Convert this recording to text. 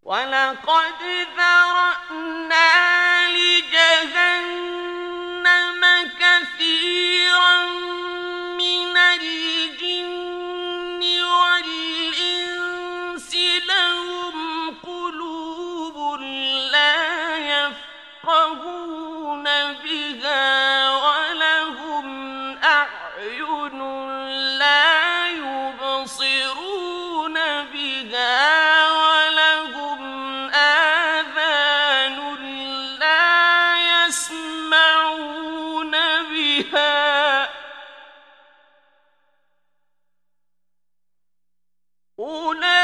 وَلَقَدْ ذَرَأْنَا لِجَهَنَّمَ كَثِيرًا مِنَ الْجِنِّ وَالْإِنسِ لَهُمْ قُلُوبٌ لَّا يَفْقَهُونَ بِهَا وَلَهُمْ أَعْيُنٌ لَّا يُبْصِرُونَ بِهَا وَلَهُمْ آذَانٌ لَّا يَسْمَعُونَ بِهَا أُولَٰئِكَ